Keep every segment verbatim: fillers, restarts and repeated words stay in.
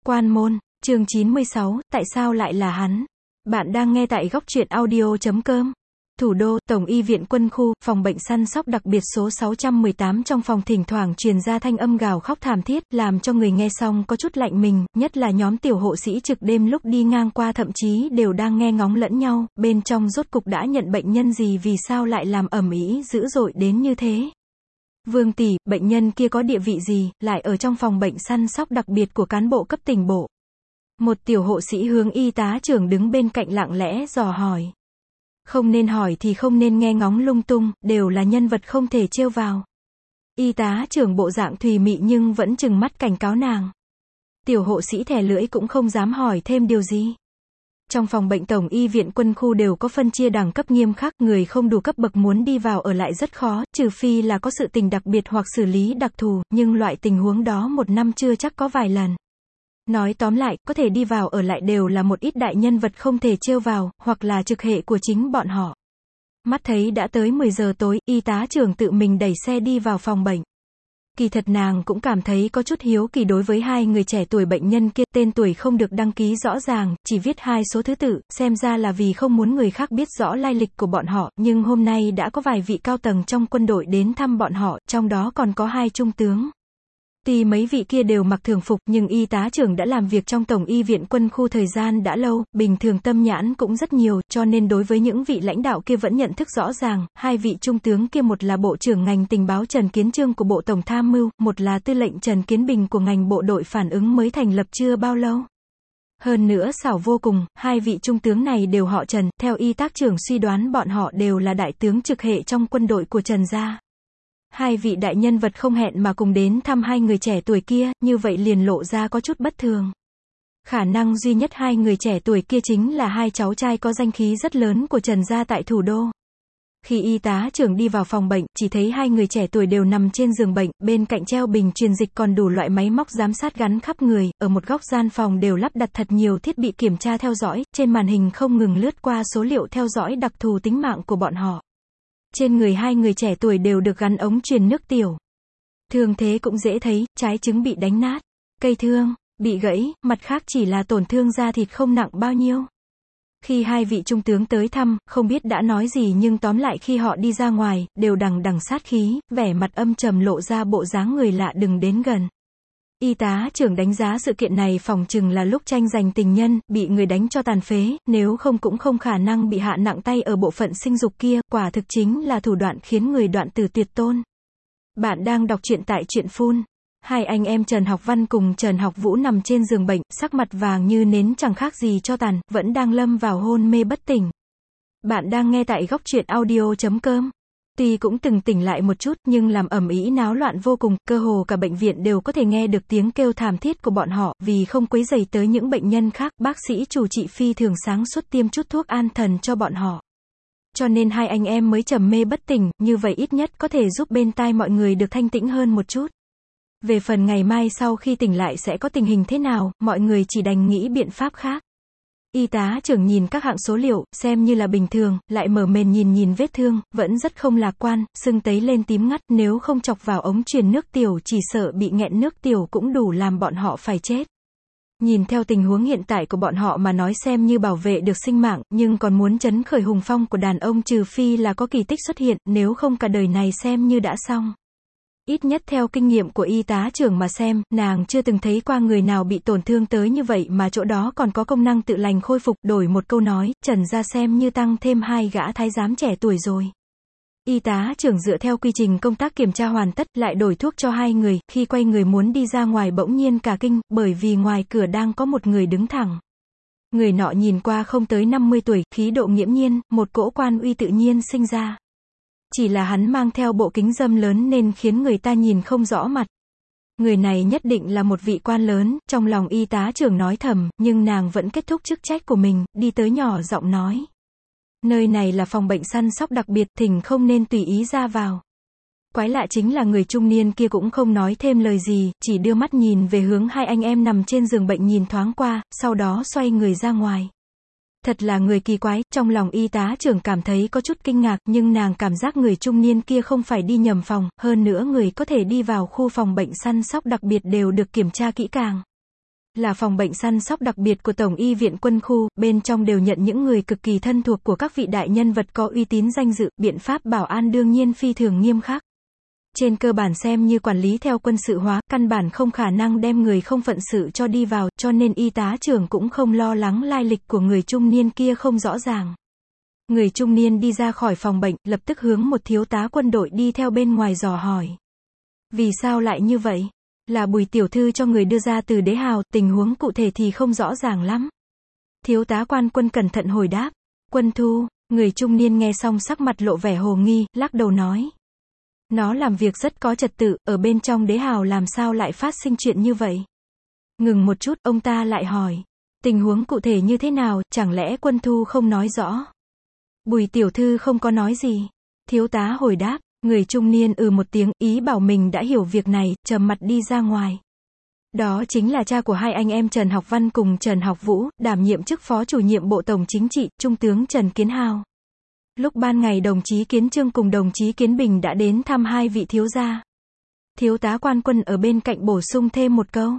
Quan môn, chương chín mươi sáu, tại sao lại là hắn? Bạn đang nghe tại góc truyện audio chấm com. Thủ đô, Tổng y viện Quân khu, phòng bệnh săn sóc đặc biệt số sáu trăm mười tám, trong phòng thỉnh thoảng truyền ra thanh âm gào khóc thảm thiết, làm cho người nghe xong có chút lạnh mình, nhất là nhóm tiểu hộ sĩ trực đêm lúc đi ngang qua thậm chí đều đang nghe ngóng lẫn nhau, bên trong rốt cục đã nhận bệnh nhân gì, vì sao lại làm ầm ĩ dữ dội đến như thế. Vương tỷ, bệnh nhân kia có địa vị gì, lại ở trong phòng bệnh săn sóc đặc biệt của cán bộ cấp tỉnh bộ? Một tiểu hộ sĩ hướng y tá trưởng đứng bên cạnh lặng lẽ dò hỏi. Không nên hỏi thì không nên nghe ngóng lung tung, đều là nhân vật không thể trêu vào. Y tá trưởng bộ dạng thùy mị nhưng vẫn trừng mắt cảnh cáo nàng. Tiểu hộ sĩ thè lưỡi cũng không dám hỏi thêm điều gì. Trong phòng bệnh Tổng y viện Quân khu đều có phân chia đẳng cấp nghiêm khắc, người không đủ cấp bậc muốn đi vào ở lại rất khó, trừ phi là có sự tình đặc biệt hoặc xử lý đặc thù, nhưng loại tình huống đó một năm chưa chắc có vài lần. Nói tóm lại, có thể đi vào ở lại đều là một ít đại nhân vật không thể trêu vào, hoặc là trực hệ của chính bọn họ. Mắt thấy đã tới mười giờ tối, y tá trưởng tự mình đẩy xe đi vào phòng bệnh. Kỳ thật nàng cũng cảm thấy có chút hiếu kỳ đối với hai người trẻ tuổi bệnh nhân kia, tên tuổi không được đăng ký rõ ràng, chỉ viết hai số thứ tự, xem ra là vì không muốn người khác biết rõ lai lịch của bọn họ, nhưng hôm nay đã có vài vị cao tầng trong quân đội đến thăm bọn họ, trong đó còn có hai trung tướng. Tuy mấy vị kia đều mặc thường phục, nhưng y tá trưởng đã làm việc trong Tổng y viện Quân khu thời gian đã lâu, bình thường tâm nhãn cũng rất nhiều, cho nên đối với những vị lãnh đạo kia vẫn nhận thức rõ ràng. Hai vị trung tướng kia, một là Bộ trưởng ngành tình báo Trần Kiến Trương của Bộ Tổng tham mưu, một là Tư lệnh Trần Kiến Bình của ngành bộ đội phản ứng mới thành lập chưa bao lâu. Hơn nữa xảo vô cùng, hai vị trung tướng này đều họ Trần, theo y tá trưởng suy đoán bọn họ đều là đại tướng trực hệ trong quân đội của Trần gia. Hai vị đại nhân vật không hẹn mà cùng đến thăm hai người trẻ tuổi kia, như vậy liền lộ ra có chút bất thường. Khả năng duy nhất hai người trẻ tuổi kia chính là hai cháu trai có danh khí rất lớn của Trần gia tại thủ đô. Khi y tá trưởng đi vào phòng bệnh, chỉ thấy hai người trẻ tuổi đều nằm trên giường bệnh, bên cạnh treo bình truyền dịch còn đủ loại máy móc giám sát gắn khắp người, ở một góc gian phòng đều lắp đặt thật nhiều thiết bị kiểm tra theo dõi, trên màn hình không ngừng lướt qua số liệu theo dõi đặc thù tính mạng của bọn họ. Trên người hai người trẻ tuổi đều được gắn ống truyền nước tiểu. Thương thế cũng dễ thấy, trái trứng bị đánh nát, cây thương bị gãy, mặt khác chỉ là tổn thương da thịt không nặng bao nhiêu. Khi hai vị trung tướng tới thăm, không biết đã nói gì nhưng tóm lại khi họ đi ra ngoài, đều đằng đằng sát khí, vẻ mặt âm trầm lộ ra bộ dáng người lạ đừng đến gần. Y tá trưởng đánh giá sự kiện này phỏng chừng là lúc tranh giành tình nhân, bị người đánh cho tàn phế, nếu không cũng không khả năng bị hạ nặng tay ở bộ phận sinh dục kia, quả thực chính là thủ đoạn khiến người đoạn tử tuyệt tôn. Bạn đang đọc truyện tại Truyện Phun. Hai anh em Trần Học Văn cùng Trần Học Vũ nằm trên giường bệnh, sắc mặt vàng như nến chẳng khác gì cho tàn, vẫn đang lâm vào hôn mê bất tỉnh. Bạn đang nghe tại góc truyện audio chấm com. Tuy cũng từng tỉnh lại một chút, nhưng làm ầm ĩ náo loạn vô cùng, cơ hồ cả bệnh viện đều có thể nghe được tiếng kêu thảm thiết của bọn họ, vì không quấy rầy tới những bệnh nhân khác, bác sĩ chủ trị phi thường sáng suốt tiêm chút thuốc an thần cho bọn họ. Cho nên hai anh em mới trầm mê bất tỉnh, như vậy ít nhất có thể giúp bên tai mọi người được thanh tĩnh hơn một chút. Về phần ngày mai sau khi tỉnh lại sẽ có tình hình thế nào, mọi người chỉ đành nghĩ biện pháp khác. Y tá trưởng nhìn các hạng số liệu, xem như là bình thường, lại mở mền nhìn nhìn vết thương, vẫn rất không lạc quan, sưng tấy lên tím ngắt, nếu không chọc vào ống truyền nước tiểu chỉ sợ bị nghẹn nước tiểu cũng đủ làm bọn họ phải chết. Nhìn theo tình huống hiện tại của bọn họ mà nói xem như bảo vệ được sinh mạng, nhưng còn muốn trấn khởi hùng phong của đàn ông trừ phi là có kỳ tích xuất hiện, nếu không cả đời này xem như đã xong. Ít nhất theo kinh nghiệm của y tá trưởng mà xem, nàng chưa từng thấy qua người nào bị tổn thương tới như vậy mà chỗ đó còn có công năng tự lành khôi phục. Đổi một câu nói, Trần gia xem như tăng thêm hai gã thái giám trẻ tuổi rồi. Y tá trưởng dựa theo quy trình công tác kiểm tra hoàn tất, lại đổi thuốc cho hai người, khi quay người muốn đi ra ngoài bỗng nhiên cả kinh, bởi vì ngoài cửa đang có một người đứng thẳng. Người nọ nhìn qua không tới năm mươi tuổi, khí độ nghiễm nhiên, một cỗ quan uy tự nhiên sinh ra. Chỉ là hắn mang theo bộ kính râm lớn nên khiến người ta nhìn không rõ mặt. Người này nhất định là một vị quan lớn, trong lòng y tá trưởng nói thầm, nhưng nàng vẫn kết thúc chức trách của mình, đi tới nhỏ giọng nói. Nơi này là phòng bệnh săn sóc đặc biệt, thỉnh không nên tùy ý ra vào. Quái lạ chính là người trung niên kia cũng không nói thêm lời gì, chỉ đưa mắt nhìn về hướng hai anh em nằm trên giường bệnh nhìn thoáng qua, sau đó xoay người ra ngoài. Thật là người kỳ quái, trong lòng y tá trưởng cảm thấy có chút kinh ngạc, nhưng nàng cảm giác người trung niên kia không phải đi nhầm phòng, hơn nữa người có thể đi vào khu phòng bệnh săn sóc đặc biệt đều được kiểm tra kỹ càng. là phòng bệnh săn sóc đặc biệt của Tổng y viện quân khu, bên trong đều nhận những người cực kỳ thân thuộc của các vị đại nhân vật có uy tín danh dự, biện pháp bảo an đương nhiên phi thường nghiêm khắc. Trên cơ bản xem như quản lý theo quân sự hóa, căn bản không khả năng đem người không phận sự cho đi vào, cho nên y tá trưởng cũng không lo lắng lai lịch của người trung niên kia không rõ ràng. Người trung niên đi ra khỏi phòng bệnh, lập tức hướng một thiếu tá quân đội đi theo bên ngoài dò hỏi. Vì sao lại như vậy? Là Bùi tiểu thư cho người đưa ra từ Đế Hào, tình huống cụ thể thì không rõ ràng lắm. Thiếu tá quan quân cẩn thận hồi đáp. Quân Thu, người trung niên nghe xong sắc mặt lộ vẻ hồ nghi, lắc đầu nói. Nó làm việc rất có trật tự, ở bên trong Đế Hào làm sao lại phát sinh chuyện như vậy? Ngừng một chút, ông ta lại hỏi. Tình huống cụ thể như thế nào, chẳng lẽ Quân Thu không nói rõ? Bùi tiểu thư không có nói gì. Thiếu tá hồi đáp. Người trung niên ừ một tiếng, ý bảo mình đã hiểu việc này, trầm mặt đi ra ngoài. Đó chính là cha của hai anh em Trần Học Văn cùng Trần Học Vũ, đảm nhiệm chức phó chủ nhiệm Bộ Tổng Chính trị, Trung tướng Trần Kiến Hào. Lúc ban ngày đồng chí Kiến Trương cùng đồng chí Kiến Bình đã đến thăm hai vị thiếu gia. Thiếu tá quan quân ở bên cạnh bổ sung thêm một câu.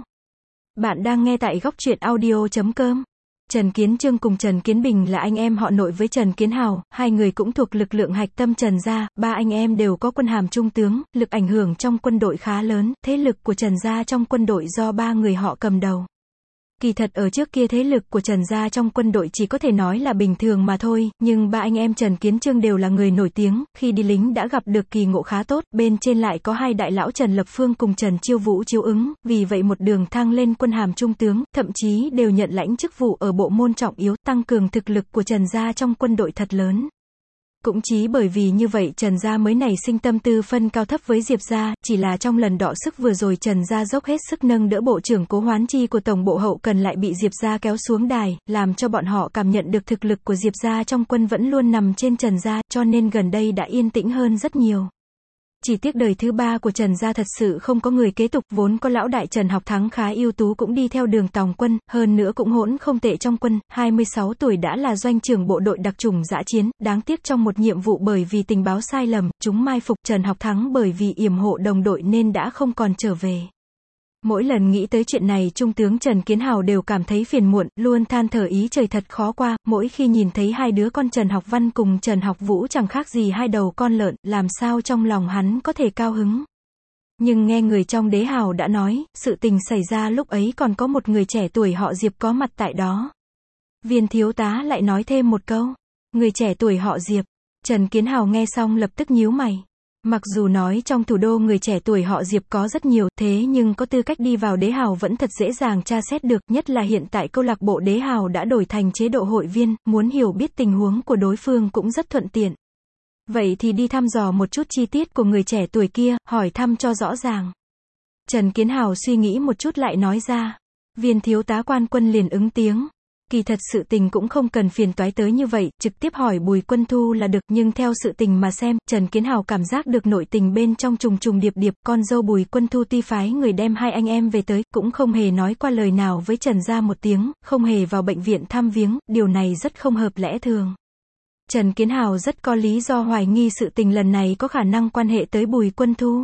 Bạn đang nghe tại góc truyện audio chấm com. Trần Kiến Trương cùng Trần Kiến Bình là anh em họ nội với Trần Kiến Hào, hai người cũng thuộc lực lượng hạch tâm Trần gia, ba anh em đều có quân hàm trung tướng, lực ảnh hưởng trong quân đội khá lớn, thế lực của Trần gia trong quân đội do ba người họ cầm đầu. Kỳ thật ở trước kia thế lực của Trần gia trong quân đội chỉ có thể nói là bình thường mà thôi, nhưng ba anh em Trần Kiến Trương đều là người nổi tiếng, khi đi lính đã gặp được kỳ ngộ khá tốt, bên trên lại có hai đại lão Trần Lập Phương cùng Trần Chiêu Vũ chiếu ứng, vì vậy một đường thăng lên quân hàm trung tướng, thậm chí đều nhận lãnh chức vụ ở bộ môn trọng yếu, tăng cường thực lực của Trần gia trong quân đội thật lớn. Cũng chỉ bởi vì như vậy Trần gia mới nảy sinh tâm tư phân cao thấp với Diệp gia, chỉ là trong lần đọ sức vừa rồi Trần gia dốc hết sức nâng đỡ bộ trưởng Cố Hoán Chi của Tổng bộ hậu cần lại bị Diệp gia kéo xuống đài, làm cho bọn họ cảm nhận được thực lực của Diệp gia trong quân vẫn luôn nằm trên Trần gia, cho nên gần đây đã yên tĩnh hơn rất nhiều. Chỉ tiếc đời thứ ba của Trần gia thật sự không có người kế tục, vốn có lão đại Trần Học Thắng khá ưu tú cũng đi theo đường tòng quân, hơn nữa cũng hỗn không tệ trong quân, hai mươi sáu tuổi đã là doanh trưởng bộ đội đặc chủng dã chiến, đáng tiếc trong một nhiệm vụ bởi vì tình báo sai lầm, chúng mai phục Trần Học Thắng bởi vì yểm hộ đồng đội nên đã không còn trở về. Mỗi lần nghĩ tới chuyện này Trung tướng Trần Kiến Hào đều cảm thấy phiền muộn, luôn than thở ý trời thật khó qua, mỗi khi nhìn thấy hai đứa con Trần Học Văn cùng Trần Học Vũ chẳng khác gì hai đầu con lợn, làm sao trong lòng hắn có thể cao hứng. Nhưng nghe người trong Đế Hào đã nói, sự tình xảy ra lúc ấy còn có một người trẻ tuổi họ Diệp có mặt tại đó. Viên thiếu tá lại nói thêm một câu, người trẻ tuổi họ Diệp. Trần Kiến Hào nghe xong lập tức nhíu mày. Mặc dù nói trong thủ đô người trẻ tuổi họ Diệp có rất nhiều, thế nhưng có tư cách đi vào Đế Hào vẫn thật dễ dàng tra xét được, nhất là hiện tại câu lạc bộ Đế Hào đã đổi thành chế độ hội viên, muốn hiểu biết tình huống của đối phương cũng rất thuận tiện. Vậy thì đi thăm dò một chút chi tiết của người trẻ tuổi kia, hỏi thăm cho rõ ràng. Trần Kiến Hào suy nghĩ một chút lại nói ra. Viên thiếu tá quan quân liền ứng tiếng. Kỳ thật sự tình cũng không cần phiền toái tới như vậy, trực tiếp hỏi Bùi Quân Thu là được, nhưng theo sự tình mà xem, Trần Kiến Hào cảm giác được nội tình bên trong trùng trùng điệp điệp, con dâu Bùi Quân Thu tuy phái người đem hai anh em về tới, cũng không hề nói qua lời nào với Trần gia một tiếng, không hề vào bệnh viện thăm viếng, điều này rất không hợp lẽ thường. Trần Kiến Hào rất có lý do hoài nghi sự tình lần này có khả năng quan hệ tới Bùi Quân Thu.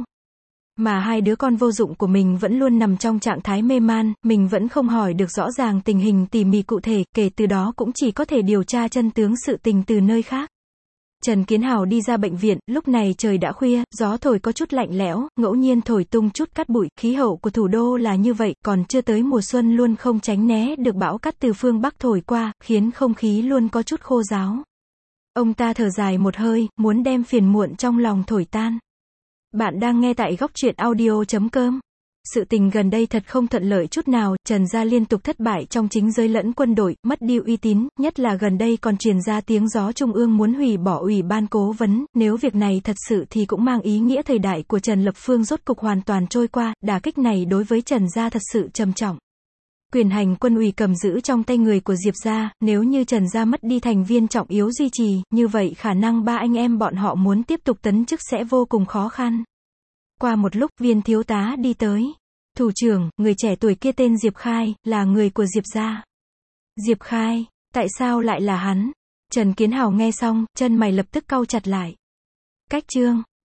Mà hai đứa con vô dụng của mình vẫn luôn nằm trong trạng thái mê man, mình vẫn không hỏi được rõ ràng tình hình tỉ mỉ cụ thể, kể từ đó cũng chỉ có thể điều tra chân tướng sự tình từ nơi khác. Trần Kiến Hào đi ra bệnh viện, lúc này trời đã khuya, gió thổi có chút lạnh lẽo, ngẫu nhiên thổi tung chút cát bụi, khí hậu của thủ đô là như vậy, còn chưa tới mùa xuân luôn không tránh né được bão cát từ phương Bắc thổi qua, khiến không khí luôn có chút khô ráo. Ông ta thở dài một hơi, muốn đem phiền muộn trong lòng thổi tan. Bạn đang nghe tại góc truyện audio chấm com. Sự tình gần đây thật không thuận lợi chút nào, Trần gia liên tục thất bại trong chính giới lẫn quân đội, mất đi uy tín, nhất là gần đây còn truyền ra tiếng gió Trung ương muốn hủy bỏ ủy ban cố vấn, nếu việc này thật sự thì cũng mang ý nghĩa thời đại của Trần Lập Phương rốt cục hoàn toàn trôi qua, đả kích này đối với Trần gia thật sự trầm trọng. Quyền hành quân ủy cầm giữ trong tay người của Diệp gia, nếu như Trần gia mất đi thành viên trọng yếu duy trì, như vậy khả năng ba anh em bọn họ muốn tiếp tục tấn chức sẽ vô cùng khó khăn. Qua một lúc, viên thiếu tá đi tới. Thủ trưởng, người trẻ tuổi kia tên Diệp Khai, là người của Diệp gia. Diệp Khai, tại sao lại là hắn? Trần Kiến Hào nghe xong, chân mày lập tức cau chặt lại. Cách chương